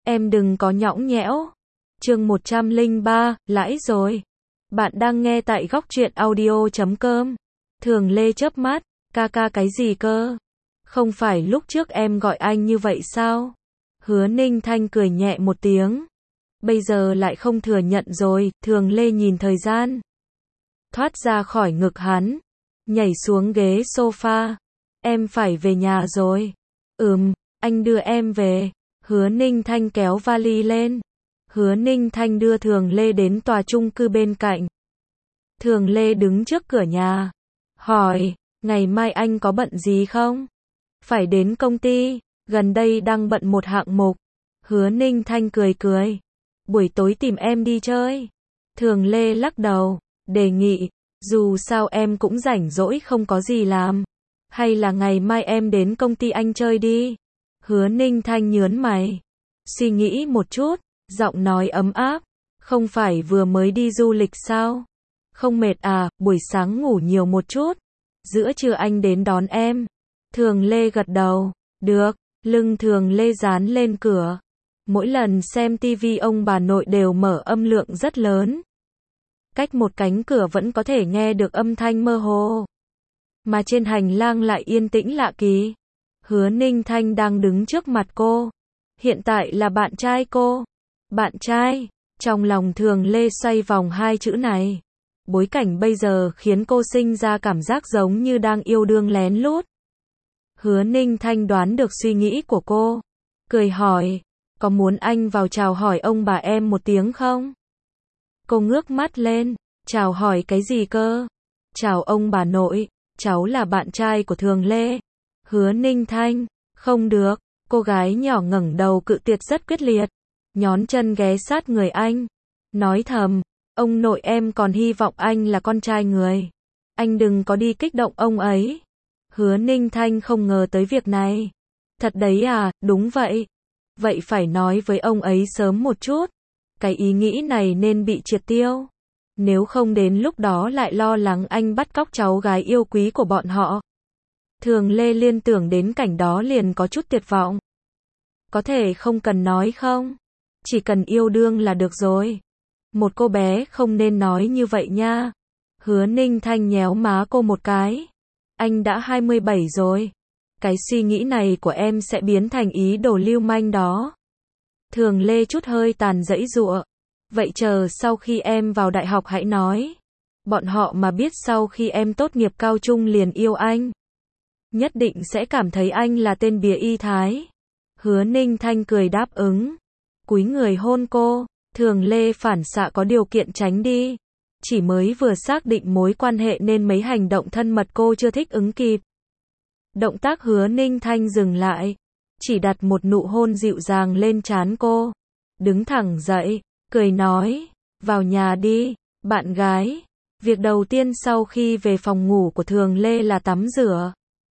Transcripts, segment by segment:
em đừng có nhõng nhẽo. Chương 103, lãi rồi. Bạn đang nghe tại góc truyện audio.com. Thường Lê chớp mắt, ca cái gì cơ? Không phải lúc trước em gọi anh như vậy sao? Hứa Ninh Thanh cười nhẹ một tiếng. Bây giờ lại không thừa nhận rồi. Thường Lê nhìn thời gian, thoát ra khỏi ngực hắn, nhảy xuống ghế sofa. Em phải về nhà rồi. Anh đưa em về. Hứa Ninh Thanh kéo vali lên. Hứa Ninh Thanh đưa Thường Lê đến tòa chung cư bên cạnh. Thường Lê đứng trước cửa nhà, hỏi, ngày mai anh có bận gì không? Phải đến công ty, gần đây đang bận một hạng mục. Hứa Ninh Thanh cười, buổi tối tìm em đi chơi. Thường Lê lắc đầu, đề nghị, dù sao em cũng rảnh rỗi không có gì làm. Hay là ngày mai em đến công ty anh chơi đi. Hứa Ninh Thanh nhớn mày, suy nghĩ một chút, giọng nói ấm áp, không phải vừa mới đi du lịch sao? Không mệt à, buổi sáng ngủ nhiều một chút, giữa trưa anh đến đón em. Thường Lê gật đầu, được. Lưng Thường Lê dán lên cửa. Mỗi lần xem tivi ông bà nội đều mở âm lượng rất lớn. Cách một cánh cửa vẫn có thể nghe được âm thanh mơ hồ. Mà trên hành lang lại yên tĩnh lạ kỳ. Hứa Ninh Thanh đang đứng trước mặt cô. Hiện tại là bạn trai cô. Bạn trai, trong lòng Thường Lê xoay vòng hai chữ này. Bối cảnh bây giờ khiến cô sinh ra cảm giác giống như đang yêu đương lén lút. Hứa Ninh Thanh đoán được suy nghĩ của cô, cười hỏi, có muốn anh vào chào hỏi ông bà em một tiếng không? Cô ngước mắt lên, chào hỏi cái gì cơ? Chào ông bà nội, cháu là bạn trai của Thường Lê. Hứa Ninh Thanh, không được. Cô gái nhỏ ngẩng đầu cự tuyệt rất quyết liệt, nhón chân ghé sát người anh, nói thầm, ông nội em còn hy vọng anh là con trai người. Anh đừng có đi kích động ông ấy. Hứa Ninh Thanh không ngờ tới việc này. Thật đấy à, đúng vậy. Vậy phải nói với ông ấy sớm một chút. Cái ý nghĩ này nên bị triệt tiêu. Nếu không đến lúc đó lại lo lắng anh bắt cóc cháu gái yêu quý của bọn họ. Thường Lê liên tưởng đến cảnh đó liền có chút tuyệt vọng. Có thể không cần nói không? Chỉ cần yêu đương là được rồi. Một cô bé không nên nói như vậy nha. Hứa Ninh Thanh nhéo má cô một cái. Anh đã 27 rồi. Cái suy nghĩ này của em sẽ biến thành ý đồ lưu manh đó. Thường Lê chút hơi tàn giãy giụa. Vậy chờ sau khi em vào đại học hãy nói. Bọn họ mà biết sau khi em tốt nghiệp cao trung liền yêu anh, nhất định sẽ cảm thấy anh là tên bìa y thái. Hứa Ninh Thanh cười đáp ứng, cúi người hôn cô. Thường Lê phản xạ có điều kiện tránh đi. Chỉ mới vừa xác định mối quan hệ nên mấy hành động thân mật cô chưa thích ứng kịp. Động tác Hứa Ninh Thanh dừng lại, chỉ đặt một nụ hôn dịu dàng lên trán cô. Đứng thẳng dậy, cười nói, vào nhà đi, bạn gái. Việc đầu tiên sau khi về phòng ngủ của Thường Lê là tắm rửa.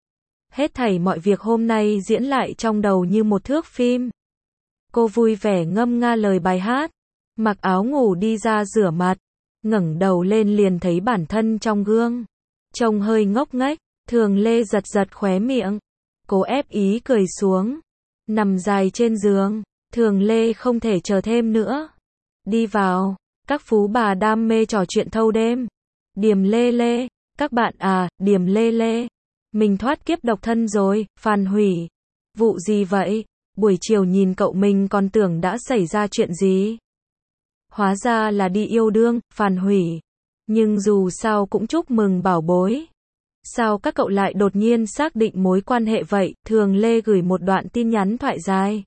Hết thảy mọi việc hôm nay diễn lại trong đầu như một thước phim. Cô vui vẻ ngâm nga lời bài hát, mặc áo ngủ đi ra rửa mặt, ngẩng đầu lên liền thấy bản thân trong gương, trông hơi ngốc nghếch. Thường Lê giật khóe miệng, cố ép ý cười xuống, nằm dài trên giường. Thường Lê không thể chờ thêm nữa, đi vào. Các phú bà đam mê trò chuyện thâu đêm. Điềm lê lê, các bạn à, Điềm lê lê, mình thoát kiếp độc thân rồi. Phàn Hủy, vụ gì vậy? Buổi chiều nhìn cậu mình còn tưởng đã xảy ra chuyện gì. Hóa ra là đi yêu đương. Phàn Hủy, nhưng dù sao cũng chúc mừng bảo bối. Sao các cậu lại đột nhiên xác định mối quan hệ vậy? Thường Lê gửi một đoạn tin nhắn thoại dài,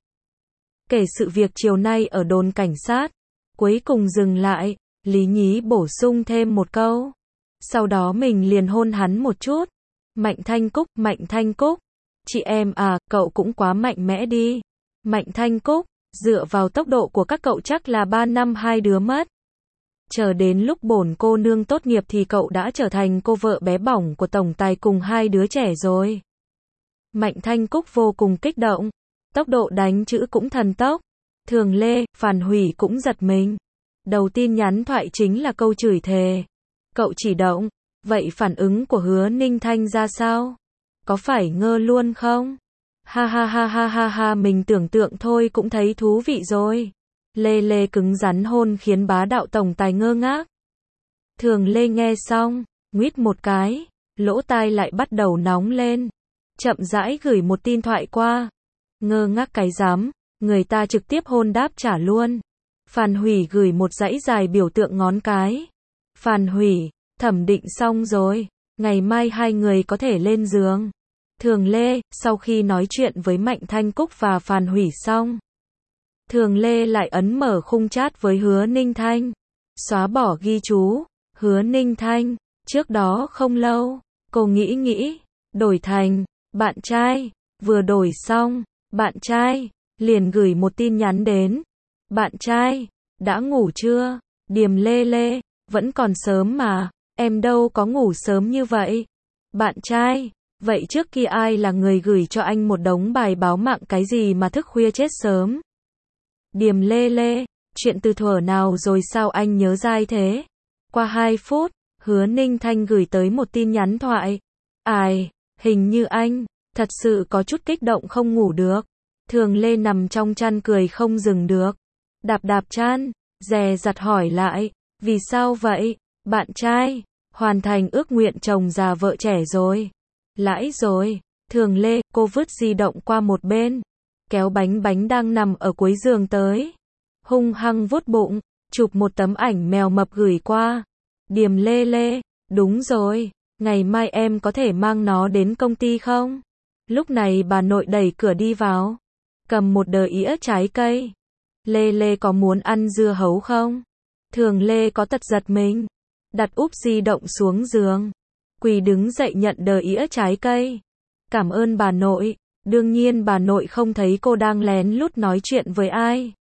kể sự việc chiều nay ở đồn cảnh sát. Cuối cùng dừng lại, lý nhí bổ sung thêm một câu. Sau đó mình liền hôn hắn một chút. Mạnh Thanh Cúc, chị em à, cậu cũng quá mạnh mẽ đi. Mạnh Thanh Cúc, dựa vào tốc độ của các cậu chắc là 3 năm hai đứa mất. Chờ đến lúc bổn cô nương tốt nghiệp thì cậu đã trở thành cô vợ bé bỏng của tổng tài cùng hai đứa trẻ rồi. Mạnh Thanh Cúc vô cùng kích động, tốc độ đánh chữ cũng thần tốc. Thường Lê, Phàn Hủy cũng giật mình. Đầu tin nhắn thoại chính là câu chửi thề. Cậu chỉ động, vậy phản ứng của Hứa Ninh Thanh ra sao? Có phải ngơ luôn không? Ha ha ha ha ha ha, mình tưởng tượng thôi cũng thấy thú vị rồi. Lê Lê cứng rắn hôn khiến bá đạo tổng tài ngơ ngác. Thường Lê nghe xong, nguýt một cái, lỗ tai lại bắt đầu nóng lên. Chậm rãi gửi một tin thoại qua. Ngơ ngác cái dám, người ta trực tiếp hôn đáp trả luôn. Phàn Hủy gửi một dãy dài biểu tượng ngón cái. Phàn Hủy, thẩm định xong rồi, ngày mai hai người có thể lên giường. Thường Lê, sau khi nói chuyện với Mạnh Thanh Cúc và Phàn Hủy xong, Thường Lê lại ấn mở khung chat với Hứa Ninh Thanh. Xóa bỏ ghi chú, Hứa Ninh Thanh, trước đó không lâu, cô nghĩ, đổi thành, bạn trai, vừa đổi xong, bạn trai, liền gửi một tin nhắn đến. Bạn trai, đã ngủ chưa? Điềm Lê Lê, vẫn còn sớm mà, em đâu có ngủ sớm như vậy. Bạn trai, vậy trước kia ai là người gửi cho anh một đống bài báo mạng cái gì mà thức khuya chết sớm? Điềm Lê Lê, chuyện từ thuở nào rồi sao anh nhớ dai thế? Qua 2 phút, Hứa Ninh Thanh gửi tới một tin nhắn thoại. Ai, hình như anh, thật sự có chút kích động không ngủ được. Thường Lê nằm trong chăn cười không dừng được. Đạp đạp chăn, dè dặt hỏi lại, vì sao vậy? Bạn trai, hoàn thành ước nguyện chồng già vợ trẻ rồi. Lãi rồi. Thường Lê, cô vứt di động qua một bên, kéo Bánh Bánh đang nằm ở cuối giường tới. Hung hăng vuốt bụng, chụp một tấm ảnh mèo mập gửi qua. Điềm Lê Lê, đúng rồi, ngày mai em có thể mang nó đến công ty không? Lúc này bà nội đẩy cửa đi vào, cầm một đờ ĩa trái cây. Lê Lê có muốn ăn dưa hấu không? Thường Lê có tật giật mình, đặt úp di động xuống giường, quỳ đứng dậy nhận đờ ĩa trái cây. Cảm ơn bà nội. Đương nhiên bà nội không thấy cô đang lén lút nói chuyện với ai.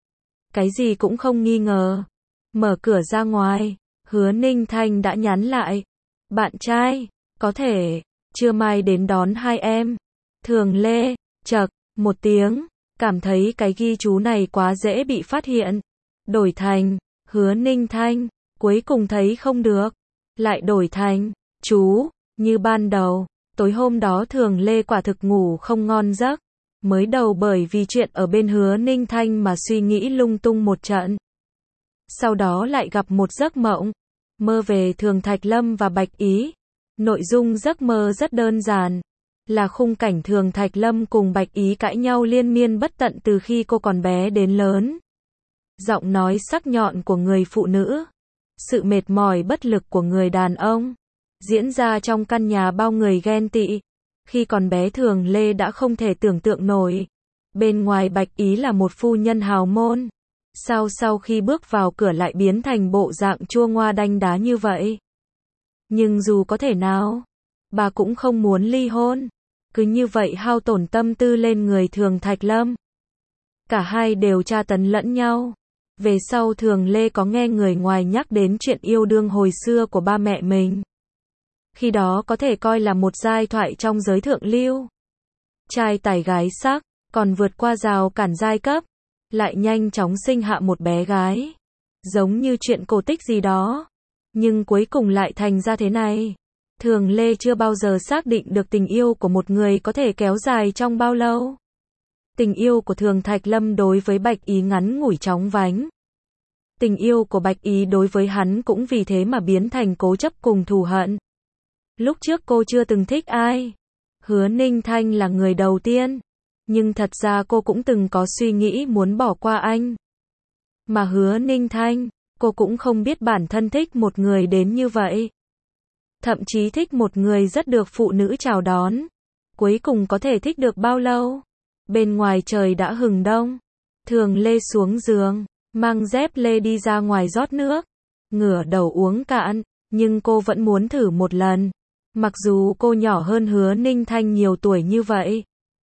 Cái gì cũng không nghi ngờ. Mở cửa ra ngoài, Hứa Ninh Thanh đã nhắn lại. Bạn trai, có thể, trưa mai đến đón hai em. Thường Lê, chậc, một tiếng, cảm thấy cái ghi chú này quá dễ bị phát hiện. Đổi thành, Hứa Ninh Thanh, cuối cùng thấy không được. Lại đổi thành, chú, như ban đầu. Tối hôm đó Thường Lê quả thực ngủ không ngon giấc. Mới đầu bởi vì chuyện ở bên Hứa Ninh Thanh mà suy nghĩ lung tung một trận. Sau đó lại gặp một giấc mộng. Mơ về Thường Thạch Lâm và Bạch Ý. Nội dung giấc mơ rất đơn giản. Là khung cảnh Thường Thạch Lâm cùng Bạch Ý cãi nhau liên miên bất tận từ khi cô còn bé đến lớn. Giọng nói sắc nhọn của người phụ nữ. Sự mệt mỏi bất lực của người đàn ông. Diễn ra trong căn nhà bao người ghen tị. Khi còn bé Thường Lê đã không thể tưởng tượng nổi. Bên ngoài Bạch Ý là một phu nhân hào môn. Sao sau khi bước vào cửa lại biến thành bộ dạng chua ngoa đanh đá như vậy? Nhưng dù có thể nào, bà cũng không muốn ly hôn. Cứ như vậy hao tổn tâm tư lên người Thường Thạch Lâm. Cả hai đều tra tấn lẫn nhau. Về sau Thường Lê có nghe người ngoài nhắc đến chuyện yêu đương hồi xưa của ba mẹ mình. Khi đó có thể coi là một giai thoại trong giới thượng lưu. Trai tài gái sắc, còn vượt qua rào cản giai cấp, lại nhanh chóng sinh hạ một bé gái. Giống như chuyện cổ tích gì đó. Nhưng cuối cùng lại thành ra thế này. Thường Lê chưa bao giờ xác định được tình yêu của một người có thể kéo dài trong bao lâu. Tình yêu của Thường Thạch Lâm đối với Bạch Ý ngắn ngủi chóng vánh. Tình yêu của Bạch Ý đối với hắn cũng vì thế mà biến thành cố chấp cùng thù hận. Lúc trước cô chưa từng thích ai. Hứa Ninh Thanh là người đầu tiên. Nhưng thật ra cô cũng từng có suy nghĩ muốn bỏ qua anh. Mà Hứa Ninh Thanh, cô cũng không biết bản thân thích một người đến như vậy. Thậm chí thích một người rất được phụ nữ chào đón. Cuối cùng có thể thích được bao lâu? Bên ngoài trời đã hừng đông. Thường Lê xuống giường, mang dép lê đi ra ngoài rót nước. Ngửa đầu uống cạn, nhưng cô vẫn muốn thử một lần. Mặc dù cô nhỏ hơn Hứa Ninh Thanh nhiều tuổi như vậy.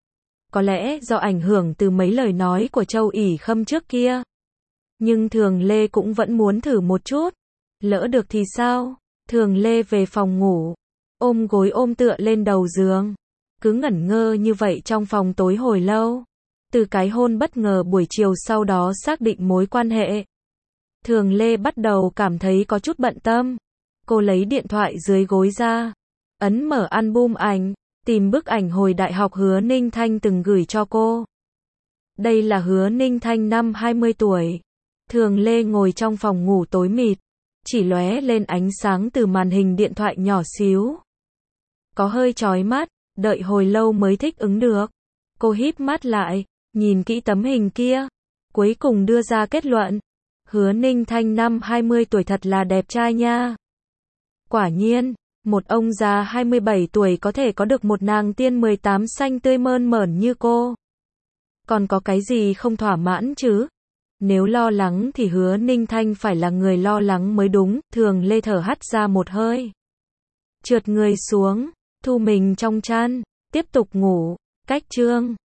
Có lẽ do ảnh hưởng từ mấy lời nói của Châu ỷ Khâm trước kia. Nhưng Thường Lê cũng vẫn muốn thử một chút. Lỡ được thì sao? Thường Lê về phòng ngủ, ôm gối ôm tựa lên đầu giường. Cứ ngẩn ngơ như vậy trong phòng tối hồi lâu. Từ cái hôn bất ngờ buổi chiều sau đó xác định mối quan hệ. Thường Lê bắt đầu cảm thấy có chút bận tâm. Cô lấy điện thoại dưới gối ra, ấn mở album ảnh, Tìm bức ảnh hồi đại học Hứa Ninh Thanh từng gửi cho cô. Đây là Hứa Ninh Thanh năm 20 tuổi. Thường Lê ngồi trong phòng ngủ tối mịt, chỉ lóe lên ánh sáng từ màn hình điện thoại nhỏ xíu. Có hơi chói mắt, đợi hồi lâu mới thích ứng được. Cô híp mắt lại, nhìn kỹ tấm hình kia, cuối cùng đưa ra kết luận. Hứa Ninh Thanh năm 20 tuổi thật là đẹp trai nha. Quả nhiên, một ông già 27 tuổi có thể có được một nàng tiên 18 xanh tươi mơn mởn như cô. Còn có cái gì không thỏa mãn chứ? Nếu lo lắng thì Hứa Ninh Thanh phải là người lo lắng mới đúng. Thường Lê thở hắt ra một hơi, trượt người xuống, thu mình trong chăn, tiếp tục ngủ. Cách chương